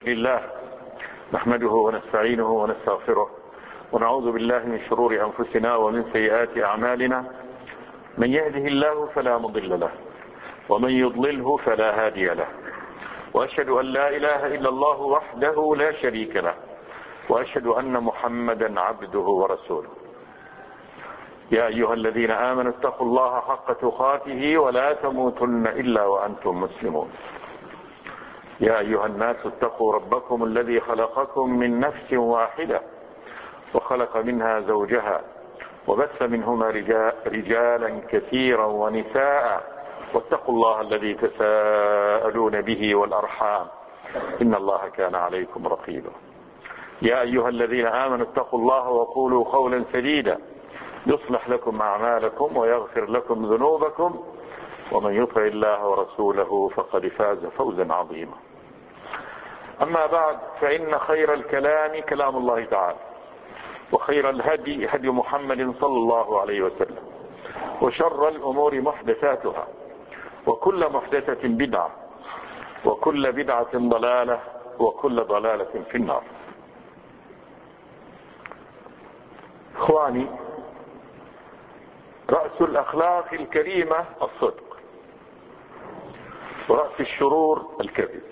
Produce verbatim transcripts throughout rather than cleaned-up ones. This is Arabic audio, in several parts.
لله نحمده ونستعينه ونستغفره ونعوذ بالله من شرور أنفسنا ومن سيئات أعمالنا. من يهده الله فلا مضل له ومن يضلله فلا هادي له، وأشهد أن لا إله إلا الله وحده لا شريك له، وأشهد أن محمدا عبده ورسوله. يا أيها الذين آمنوا اتقوا الله حق تقاته ولا تموتن إلا وأنتم مسلمون. يا أيها الناس اتقوا ربكم الذي خلقكم من نفس واحدة وخلق منها زوجها وبث منهما رجالا كثيرا ونساء، واتقوا الله الذي تساءلون به والأرحام إن الله كان عليكم رقيبا. يا أيها الذين آمنوا اتقوا الله وقولوا قولا سديدا يصلح لكم أعمالكم ويغفر لكم ذنوبكم، ومن يطع الله ورسوله فقد فاز فوزا عظيما. أما بعد، فإن خير الكلام كلام الله تعالى، وخير الهدي هدي محمد صلى الله عليه وسلم، وشر الأمور محدثاتها، وكل محدثة بدعة، وكل بدعة ضلالة، وكل ضلالة في النار. إخواني، رأس الأخلاق الكريمة الصدق، ورأس الشرور الكذب،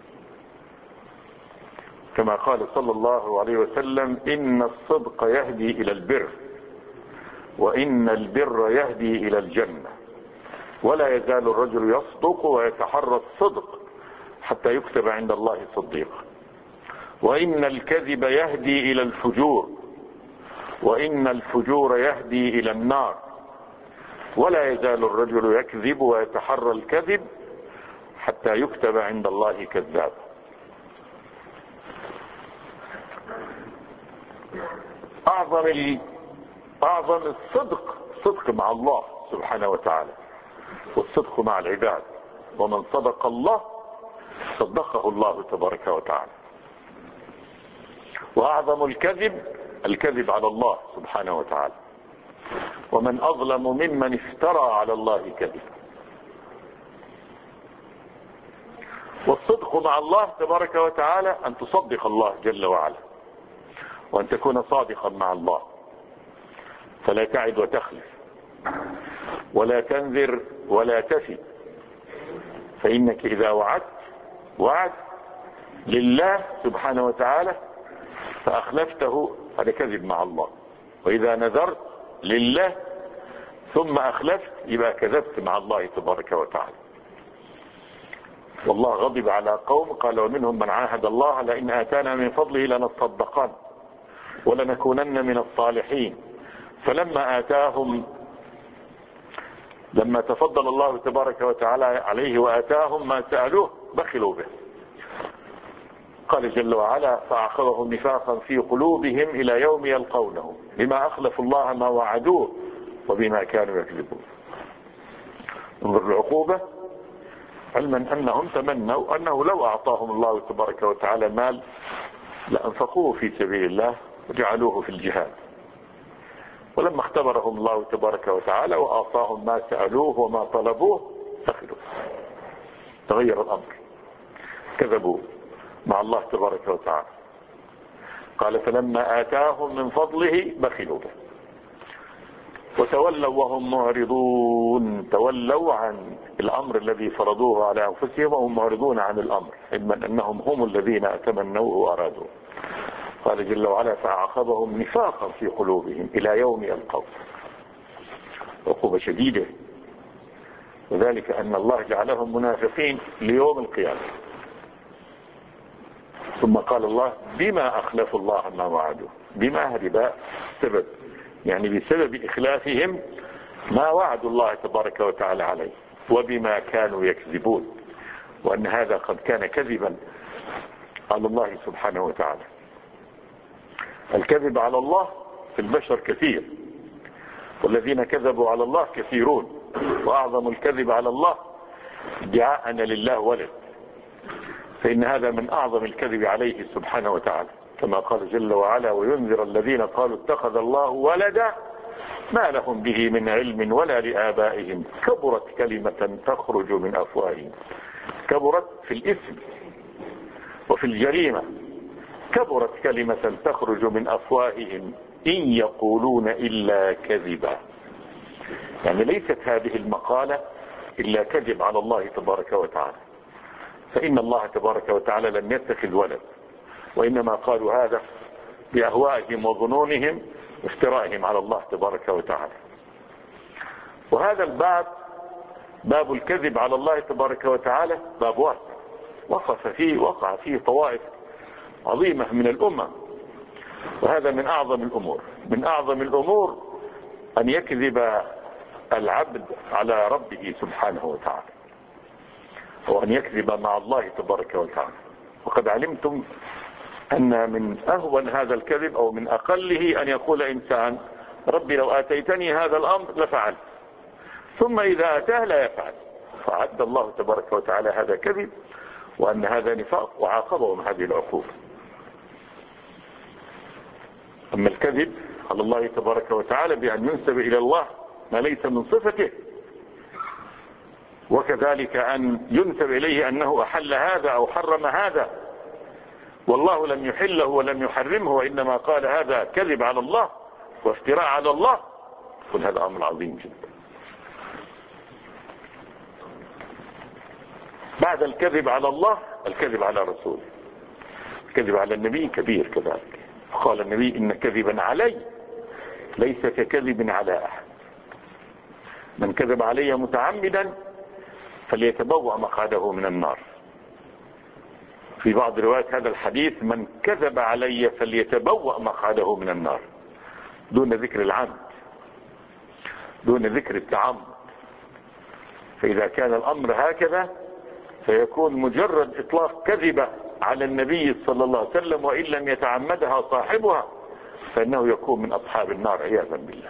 كما قال صلى الله عليه وسلم: إن الصدق يهدي إلى البر، وإن البر يهدي إلى الجنة، ولا يزال الرجل يصدق ويتحرى الصدق حتى يكتب عند الله صديقا، وإن الكذب يهدي إلى الفجور، وإن الفجور يهدي إلى النار، ولا يزال الرجل يكذب ويتحرى الكذب حتى يكتب عند الله كذاب. أعظم أعظم الصدق صدق مع الله سبحانه وتعالى، والصدق مع العباد، ومن صدق الله صدقه الله تبارك وتعالى. وأعظم الكذب الكذب على الله سبحانه وتعالى، ومن أظلم ممن افترى على الله كذبا. والصدق مع الله تبارك وتعالى أن تصدق الله جل وعلا، وأن تكون صادقا مع الله، فلا تعد وتخلف، ولا تنذر ولا تفي، فإنك إذا وعدت وعد لله سبحانه وتعالى فأخلفته، هذا كذب مع الله. وإذا نذرت لله ثم أخلفت يبقى كذبت مع الله تبارك وتعالى. والله غضب على قوم قال: ومنهم من عاهد الله لئن آتانا من فضله لنصدقن ولنكونن من الصالحين، فلما آتاهم لما تفضل الله تبارك وتعالى عليه وآتاهم ما سألوه بخلوا به. قال جل وعلا: فأخذهم نفاقا في قلوبهم إلى يوم يلقونه بما أخلفوا الله ما وعدوه وبما كانوا يكذبون. انظر العقوبة، علما أنهم تمنوا أنه لو أعطاهم الله تبارك وتعالى مال لأنفقوه في سبيل الله وجعلوه في الجهاد، ولما اختبرهم الله تبارك وتعالى وأعطاهم ما سألوه وما طلبوه بخلوا، تغير الأمر، كذبوا مع الله تبارك وتعالى. قال: فلما آتاهم من فضله بخلوا به وتولوا وهم معرضون. تولوا عن الأمر الذي فرضوه على أنفسهم وهم معرضون عن الأمر، علما أنهم هم الذين أتمنوه وأرادوه. قال جل وعلا: فأعقبهم نفاقا في قلوبهم إلى يوم يلقونه. عقوبة شديدة، وذلك أن الله جعلهم منافقين ليوم القيامة. ثم قال الله: بما أخلفوا الله ما وعدوه. بما هذه سبب، يعني بسبب إخلافهم ما وعدوا الله تبارك وتعالى عليه، وبما كانوا يكذبون، وأن هذا قد كان كذبا على الله سبحانه وتعالى. الكذب على الله في البشر كثير، والذين كذبوا على الله كثيرون، وأعظم الكذب على الله ادعاء أن لله ولد، فإن هذا من أعظم الكذب عليه سبحانه وتعالى، كما قال جل وعلا: وينذر الذين قالوا اتخذ الله ولدا ما لهم به من علم ولا لآبائهم كبرت كلمة تخرج من أفواههم. كبرت في الاسم، وفي الجريمة: كبرت كلمة تخرج من أفواههم إن يقولون إلا كذبا. يعني ليست هذه المقالة إلا كذب على الله تبارك وتعالى، فإن الله تبارك وتعالى لم يتخذ ولد، وإنما قالوا هذا بأهوائهم وظنونهم وافترائهم على الله تبارك وتعالى. وهذا الباب، باب الكذب على الله تبارك وتعالى، باب واسع وقف فيه وقع فيه طوائف عظيمة من الأمة، وهذا من أعظم الأمور. من أعظم الأمور أن يكذب العبد على ربه سبحانه وتعالى، وأن يكذب مع الله تبارك وتعالى. وقد علمتم أن من أهون هذا الكذب أو من أقله أن يقول إنسان: ربي لو آتيتني هذا الأمر لفعلت، ثم إذا أتاه لا يفعل. فعد الله تبارك وتعالى هذا كذب، وأن هذا نفاق، وعاقبهم هذه العقوبة. أما الكذب على الله تبارك وتعالى بأن ينسب إلى الله ما ليس من صفته، وكذلك أن ينسب إليه أنه أحل هذا أو حرم هذا والله لم يحله ولم يحرمه، وإنما قال هذا كذب على الله وافتراء على الله، قل هذا أمر عظيم جدا. بعد الكذب على الله الكذب على رسوله، الكذب على النبي كبير كذلك. قال النبي: إن كذبا علي ليس ككذب على أحد، من كذب علي متعمدا فليتبوأ مقعده من النار. في بعض روايات هذا الحديث: من كذب علي فليتبوأ مقعده من النار، دون ذكر العمد، دون ذكر التعمد. فإذا كان الأمر هكذا فيكون مجرد إطلاق كذبة على النبي صلى الله عليه وسلم وإن لم يتعمدها صاحبها فإنه يكون من أصحاب النار عياذا بالله.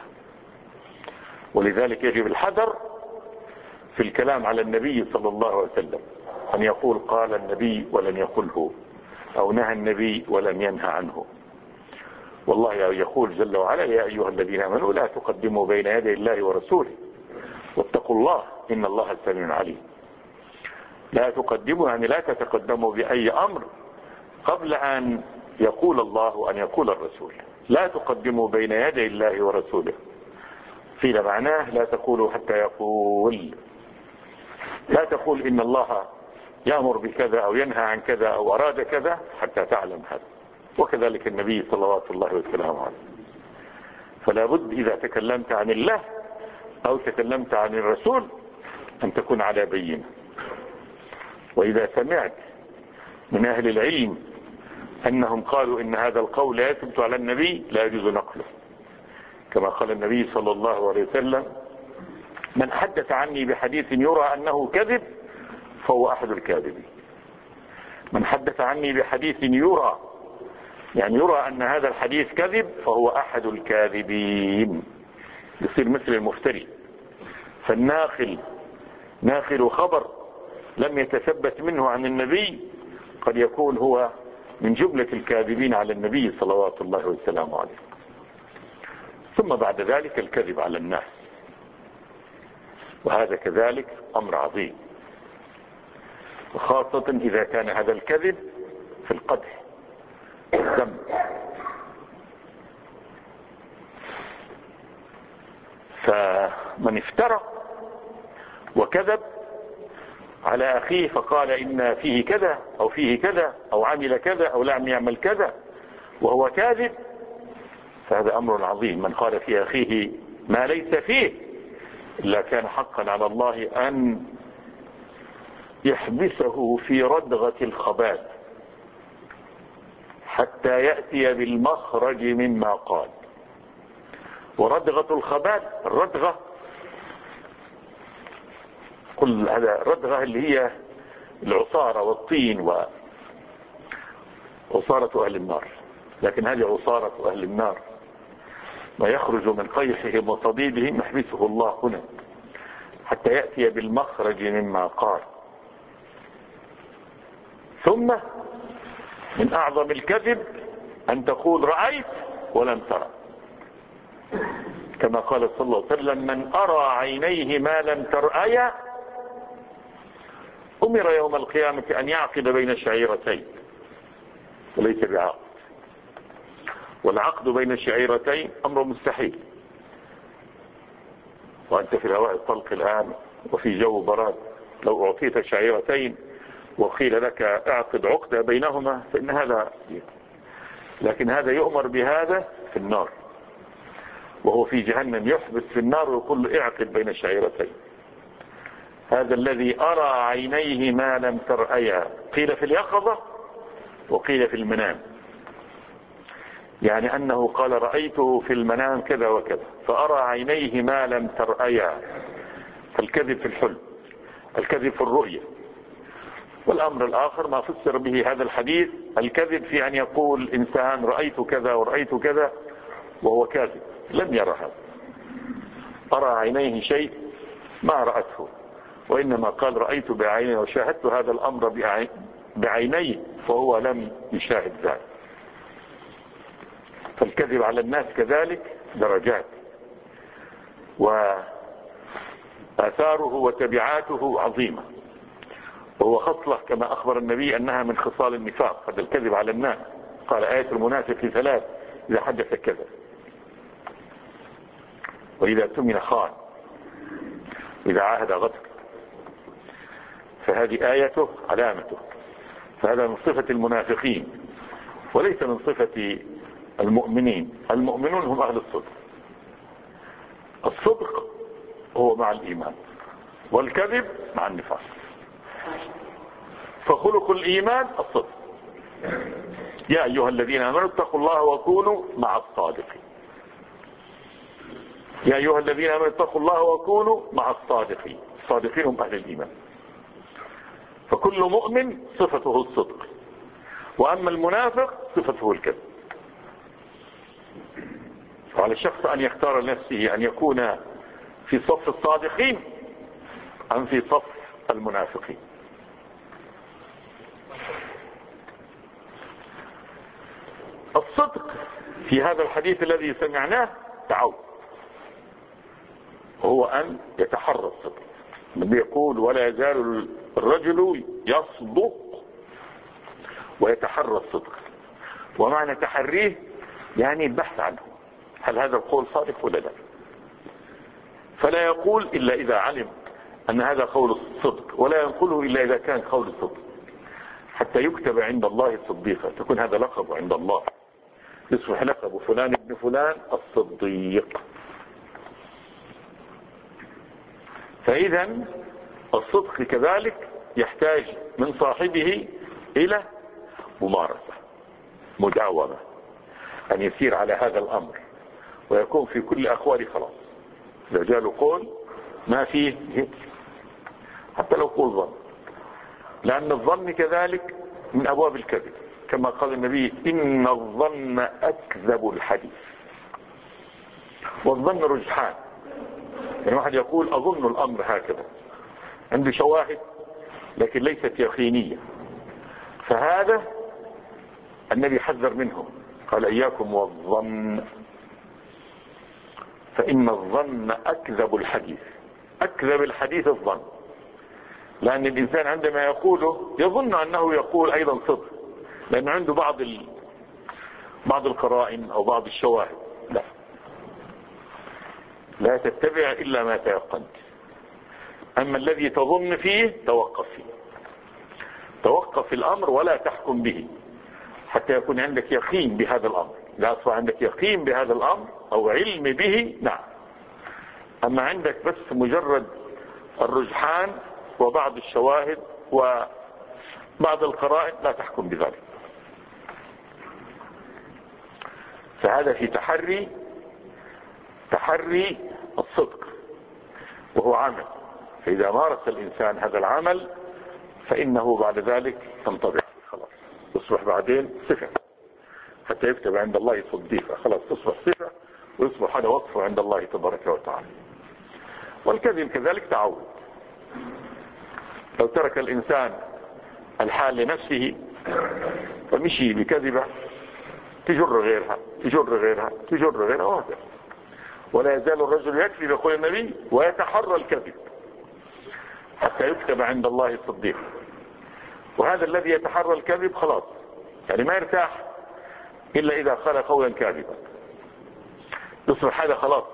ولذلك يجب الحذر في الكلام على النبي صلى الله عليه وسلم، أن يقول قال النبي ولن يقله، أو نهى النبي ولم ينهى عنه. والله يقول جل وعلا: يا أيها الذين آمنوا لا تقدموا بين يدي الله ورسوله واتقوا الله إن الله سميع عليم. لا تقدموا يعني لا تتقدموا بأي أمر قبل أن يقول الله وأن يقول الرسول. لا تقدموا بين يدي الله ورسوله، قيل معناه لا تقولوا حتى يقول. لا تقول إن الله يأمر بكذا أو ينهى عن كذا أو أراد كذا حتى تعلم هذا. وكذلك النبي صلوات الله وسلامه عليه. فلا بد إذا تكلمت عن الله أو تكلمت عن الرسول أن تكون على بينة. وإذا سمعت من أهل العلم أنهم قالوا إن هذا القول لا يثبت على النبي لا يجوز نقله، كما قال النبي صلى الله عليه وسلم: من حدث عني بحديث يرى أنه كذب فهو أحد الكاذبين. من حدث عني بحديث يرى يعني يرى أن هذا الحديث كذب فهو أحد الكاذبين، يصير مثل المفتري. فالناقل ناقل خبر لم يتثبت منه عن النبي قد يكون هو من جملة الكاذبين على النبي صلوات الله وسلامه عليه. ثم بعد ذلك الكذب على الناس، وهذا كذلك أمر عظيم، وخاصة إذا كان هذا الكذب في القدح والذم. فمن افترى وكذب على أخيه فقال إن فيه كذا أو فيه كذا أو عمل كذا أو لم يعمل كذا وهو كاذب، فهذا أمر عظيم. من قال في أخيه ما ليس فيه إلا كان حقا على الله أن يحبسه في ردغة الخبال حتى يأتي بالمخرج مما قال. وردغة الخبال، الردغة كل هذا ردغة اللي هي العصارة والطين وعصارة أهل النار، لكن هذه عصارة أهل النار ما يخرج من قيحهم وصديدهم يحبسه الله هنا حتى يأتي بالمخرج مما قال. ثم من أعظم الكذب أن تقول رأيت ولم ترى، كما قال صلى الله عليه وسلم: من أرى عينيه ما لم ترأيا أمر يوم القيامة أن يعقد بين شعيرتين وليس بعقد. والعقد بين الشعيرتين أمر مستحيل، وأنت في الهواء الطلق الآن وفي جو براد، لو أعطيت شعيرتين وقيل لك اعقد عقدة بينهما فإن هذا، لكن هذا يؤمر بهذا في النار، وهو في جهنم يحبس في النار ويقول له اعقد بين الشعيرتين. هذا الذي أرى عينيه ما لم ترأيا، قيل في اليقظة وقيل في المنام، يعني أنه قال رأيته في المنام كذا وكذا، فأرى عينيه ما لم ترأيا. فالكذب في الحلم، الكذب في الرؤية. والأمر الآخر ما فسر به هذا الحديث، الكذب في أن يقول إنسان رأيت كذا ورأيت كذا وهو كاذب، لم يرى هذا، أرى عينيه شيء ما رأته، وإنما قال رأيت بعيني وشاهدت هذا الأمر بعيني، فهو لم يشاهد ذلك. فالكذب على الناس كذلك درجات، وآثاره وتبعاته عظيمة، وهو خصلة كما أخبر النبي أنها من خصال النفاق، هذا الكذب على الناس. قال آية المنافق في ثلاث: إذا حدث كذب، وإذا اؤتمن خان، إذا عاهد غدر. فهذه آيته علامته، فهذا من صفة المنافقين وليس من صفة المؤمنين. المؤمنون هم أهل الصدق. الصدق هو مع الإيمان، والكذب مع النفاق. فخلق الإيمان الصدق. يا أيها الذين آمنوا اتقوا الله وكونوا مع الصادقين. يا أيها الذين آمنوا اتقوا الله وكونوا مع الصادقين. الصادقين هم أهل الإيمان. فكل مؤمن صفته الصدق، وأما المنافق صفته الكذب. وعلى الشخص أن يختار لنفسه أن يكون في صف الصادقين أم في صف المنافقين. الصدق في هذا الحديث الذي سمعناه تعود، هو أن يتحرى الصدق. النبي يقول ولا يزال الرجل يصدق ويتحرى الصدق. ومعنى تحريه يعني البحث عنه، هل هذا القول صادق ولا لا، فلا يقول إلا إذا علم أن هذا قول الصدق، ولا ينقله إلا إذا كان قول الصدق، حتى يكتب عند الله صديقا، تكون هذا لقب عند الله، يصبح لقب فلان ابن فلان الصديق. فإذا الصدق كذلك يحتاج من صاحبه إلى ممارسة، مداومة، أن يسير على هذا الأمر ويكون في كل أقواله خلاص. إذا جاء له قول ما فيه حتى لو قول ظن، لأن الظن كذلك من أبواب الكذب، كما قال النبي إن الظن أكذب الحديث. والظن رجحان، يعني واحد يقول أظن الأمر هكذا، عنده شواهد لكن ليست يقينية، فهذا النبي حذر منه، قال إياكم والظن فإن الظن أكذب الحديث. أكذب الحديث الظن، لأن الإنسان عندما يقوله يظن أنه يقول أيضا صدق، لأن عنده بعض ال... بعض القرائن أو بعض الشواهد. لا لا تتبع إلا ما تيقنت. أما الذي تظن فيه توقف فيه، توقف في الأمر ولا تحكم به حتى يكون عندك يقين بهذا الأمر. إذا أصبح عندك يقين بهذا الأمر أو علم به نعم، أما عندك بس مجرد الرجحان وبعض الشواهد وبعض القرائن لا تحكم بذلك. فهذا في تحري تحري الصدق، وهو عمل. فإذا مارس الإنسان هذا العمل فإنه بعد ذلك تنطبع خلاص، تصبح بعدين صفة حتى يكتب عند الله صديقا، خلاص تصبح صفة ويصبح هذا وصفه عند الله تبارك وتعالى. والكذب كذلك تعود. لو ترك الإنسان الحال لنفسه فمشي بكذبة تجر غيرها تجر غيرها تجر غيرها وهكذا. ولا يزال الرجل يكذب يقول النبي ويتحرى الكذب حتى يكتب عند الله صديقا. وهذا الذي يتحرى الكذب خلاص يعني ما يرتاح إلا إذا قال قولا كاذبا، يصبح هذا خلاص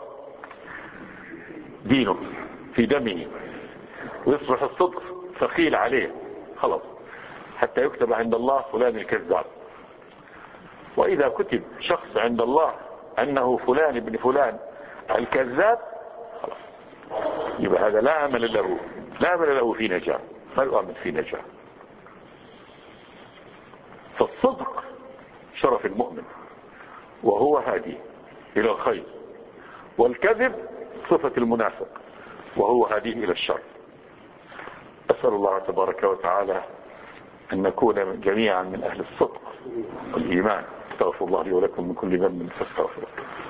دينه في دمه، ويصبح الصدق ثقيل عليه خلاص، حتى يكتب عند الله فلان الكذاب. وإذا كتب شخص عند الله أنه فلان ابن فلان الكذاب خلاص، يبقى هذا لا أمل له، لا أمل له في نجاة، ما يؤمن في نجاة. فالصدق شرف المؤمن وهو هادي إلى الخير، والكذب صفة المنافق وهو هاديه إلى الشر. أسأل الله تبارك وتعالى أن نكون جميعا من أهل الصدق والإيمان. استغفر الله لي ولكم من كل ذنب فاستغفروه.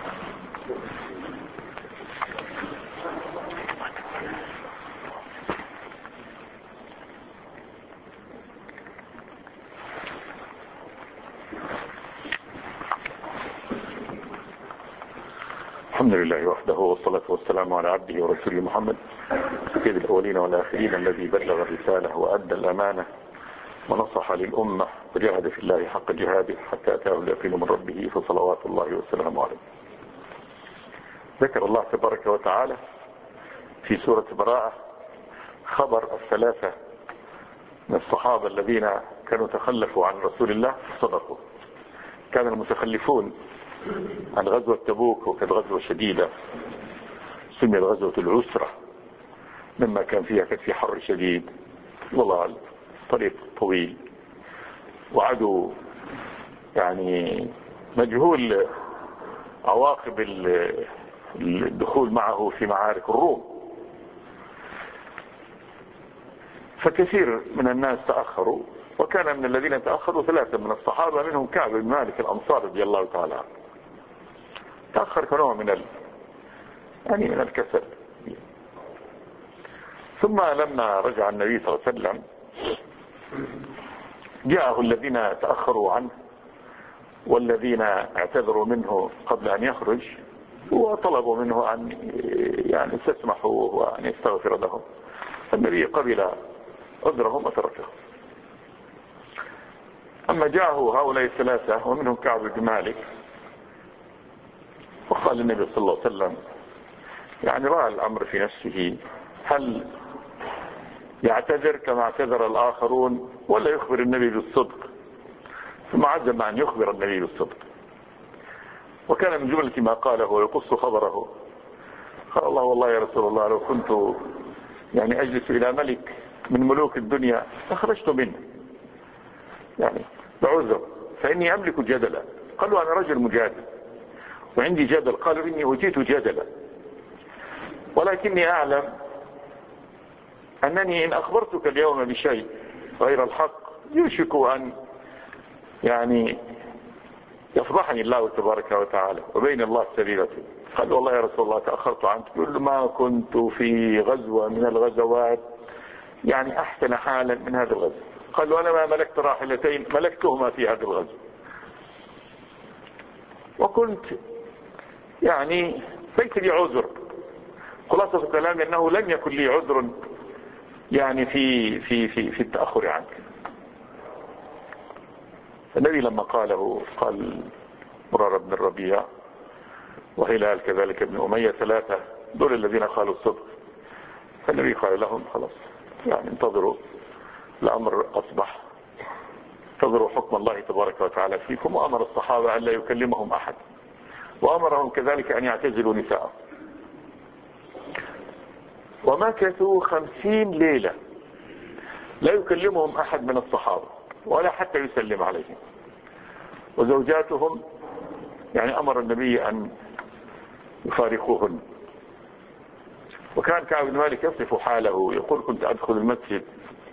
الحمد لله وحده، والصلاة والسلام على عبده ورسوله محمد سيد الأولين والآخرين، الذي بلغ الرسالة وأدى الأمانة ونصح للأمة وجاهد في الله حق جهاده حتى أتاه اليقين من ربه، فصلوات الله وسلامه عليه. ذكر الله تبارك وتعالى في سورة براءة خبر الثلاثة من الصحابة الذين كانوا تخلفوا عن رسول الله فصدقوا. كان المتخلفون عن غزوة تبوك، وكانت غزوة شديدة سميت غزوة العسرة، مما كان فيها كانت في حر شديد، ظلال، طريق طويل، وعدو يعني مجهول عواقب الدخول معه في معارك الروم. فكثير من الناس تأخروا، وكان من الذين تأخروا ثلاثة من الصحابة، منهم كعب بن مالك الأنصاري رضي الله تعالى عنه. تأخر كنوع من ال... يعني من الكسل. ثم لما رجع النبي صلى الله عليه وسلم جاءه الذين تأخروا عنه والذين اعتذروا منه قبل أن يخرج، وطلبوا منه أن يعني يستسمحوا وأن يستغفر لهم. النبي قبل عذرهم وتركهم. أما جاءه هؤلاء الثلاثة ومنهم كعب بن مالك، وقال النبي صلى الله عليه وسلم يعني رأى الأمر في نفسه، هل يعتذر كما اعتذر الآخرون ولا يخبر النبي بالصدق؟ ثم عزم أن يخبر النبي بالصدق. وكان من جملة ما قاله ويقص خبره، قال الله والله يا رسول الله لو كنت يعني أجلس إلى ملك من ملوك الدنيا لخرجت منه، يعني بعذر، فإني أملك جدلا. قالوا أنا رجل مجادل وعندي جدل. قالوا إني أوتيت جدلا، ولكني أعلم أنني إن أخبرتك اليوم بشيء غير الحق يوشك أن يعني يفضحني الله تبارك وتعالى وبين الله سبيلته. قال والله يا رسول الله تأخرت عنك. يقول ما كنت في غزوة من الغزوات يعني أحسن حالا من هذا الغزو. قال وأنا ما ملكت راحلتين ملكتهما في هذا الغزو، وكنت يعني ليس لي عذر. خلاصة كلامي أنه لم يكن لي عذر يعني في في في في التأخر عنك. النبي لما قاله قال مرارة بن الربيع وهلال كذلك ابن أمية، ثلاثة دول الذين قالوا الصدق. فالنبي قال لهم خلاص يعني انتظروا، الأمر أصبح، انتظروا حكم الله تبارك وتعالى فيكم. وأمر الصحابة أن لا يكلمهم أحد، وأمرهم كذلك أن يعتزلوا نساءهم. ومكثوا خمسين ليلة لا يكلمهم أحد من الصحابة ولا حتى يسلم عليهم. وزوجاتهم يعني أمر النبي أن يفارقوهن. وكان كعب بن مالك يصف حاله يقول كنت أدخل المسجد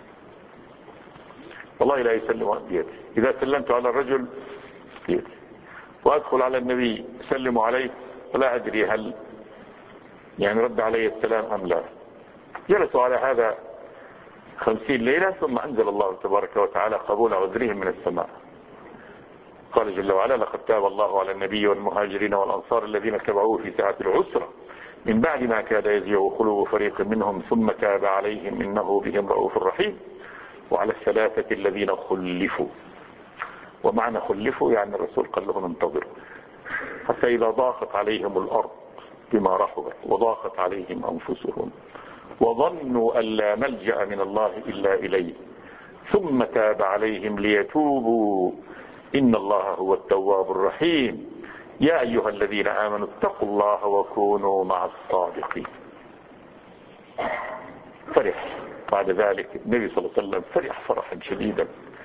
والله لا يسلم بيدي، إذا سلمت على الرجل بيدي، وأدخل على النبي سلم عليه ولا أدري هل يعني رد علي السلام أم لا. جلسوا على هذا خمسين ليلة، ثم أنزل الله تبارك وتعالى قبول عذرهم من السماء. قال جل وعلا لقد تاب الله على النبي والمهاجرين والأنصار الذين اتبعوه في ساعة العسرة من بعد ما كاد يزيغ قلوب فريق منهم ثم تاب عليهم إنه بهم رؤوف رحيم. وعلى الثلاثة الذين خلفوا. ومعنى خلفوا يعني الرسول قال لهم انتظروا حتى إذا ضاقت عليهم الأرض بما رحبت وضاقت عليهم أنفسهم وظنوا أن لا ملجأ من الله إلا إليه ثم تاب عليهم ليتوبوا إن الله هو التواب الرحيم يا أيها الذين آمنوا اتقوا الله وكونوا مع الصادقين. فرح بعد ذلك النبي صلى الله عليه وسلم، فرح فرحا شديدا.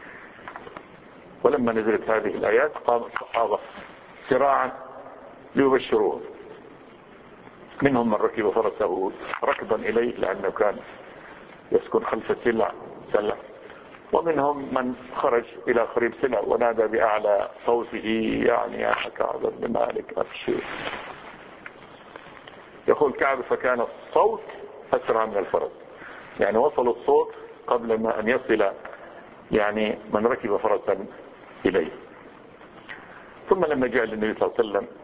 ولما نزلت هذه الآيات قام الصحابة سراعا ليبشروه، منهم من ركب فرسه ركضا إليه لأنه كان يسكن خلف سلع سلع، ومنهم من خرج إلى قريب سلع ونادى بأعلى صوته يعني يا كعب بن مالك أبشر. يقول كعب فكان الصوت أسرع من الفرس، يعني وصل الصوت قبل ما أن يصل يعني من ركب فرسا إليه. ثم لما جاء للنبي صلى الله عليه وسلم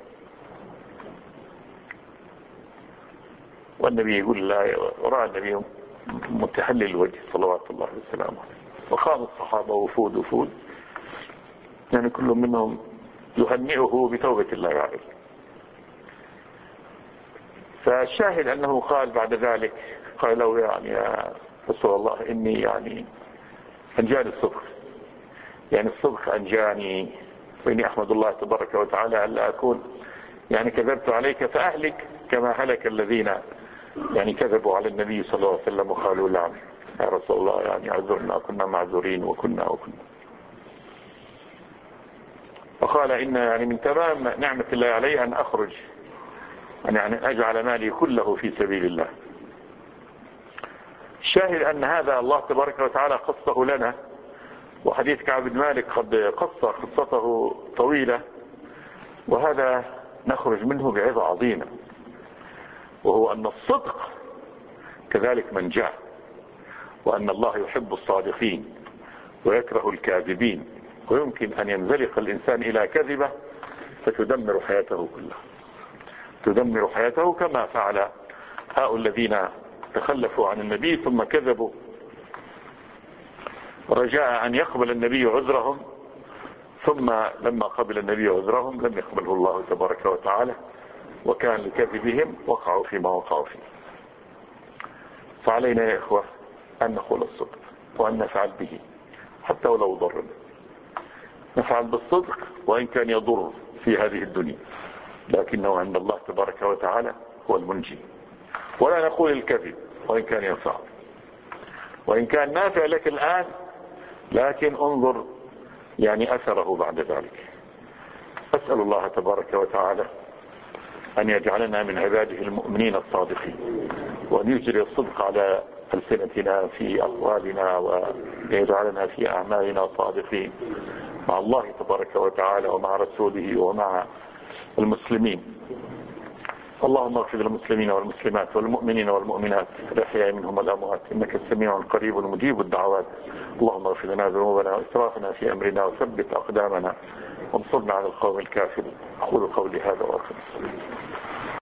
والنبي يقول لا، رأى النبي متحلل الوجه صلوات الله وسلامه، وقام الصحابة وفود وفود يعني كل منهم يهنئه بتوبة الله عليه. فالشاهد أنه قال بعد ذلك قال له يعني يا رسول الله إني يعني أنجاني الصدق، يعني الصدق أنجاني، وإني أحمد الله تبارك وتعالى ألا أكون يعني كذبت عليك فأهلك كما هلك الذين يعني كذبوا على النبي صلى الله عليه وسلم وقالوا نعم يا رسول الله يعني عذرنا كنا معذورين وكنا وكنا. وقال إن يعني من تمام نعمة الله علي أن أخرج أن يعني أجعل مالي كله في سبيل الله. الشاهد أن هذا الله تبارك وتعالى قصه لنا، وحديث كعب بن مالك قد قص قصته طويلة، وهذا نخرج منه بعظة عظيمة، وهو أن الصدق كذلك منجاه، وأن الله يحب الصادقين ويكره الكاذبين، ويمكن أن ينزلق الإنسان إلى كذبة فتدمر حياته كلها، تدمر حياته كما فعل هؤلاء الذين تخلفوا عن النبي ثم كذبوا رجاء أن يقبل النبي عذرهم، ثم لما قبل النبي عذرهم لم يقبله الله تبارك وتعالى، وكان لكذبهم وقعوا فيما وقعوا فيه. فعلينا يا إخوة أن نقول الصدق وأن نفعل به حتى ولو ضرنا، نفعل بالصدق وإن كان يضر في هذه الدنيا، لكنه عند الله تبارك وتعالى هو المنجي. ولا نقول الكذب وإن كان ينفع، وإن كان نافع لك الآن، لكن انظر يعني أثره بعد ذلك. أسأل الله تبارك وتعالى أن يجعلنا من عباده المؤمنين الصادقين، وأن يجري الصدق على ألسنتنا في أقوالنا، وأن يجعلنا في أعمالنا صادقين مع الله تبارك وتعالى ومع رسوله ومع المسلمين. اللهم اغفر للمسلمين والمسلمات والمؤمنين والمؤمنات الأحياء منهم والأموات إنك السميع القريب المجيب الدعوات. اللهم اغفر لنا ذنوبنا وإسرافنا في أمرنا وثبت أقدامنا وانصرنا على القوم الكافرين. أقول قولي هذا وأخلص.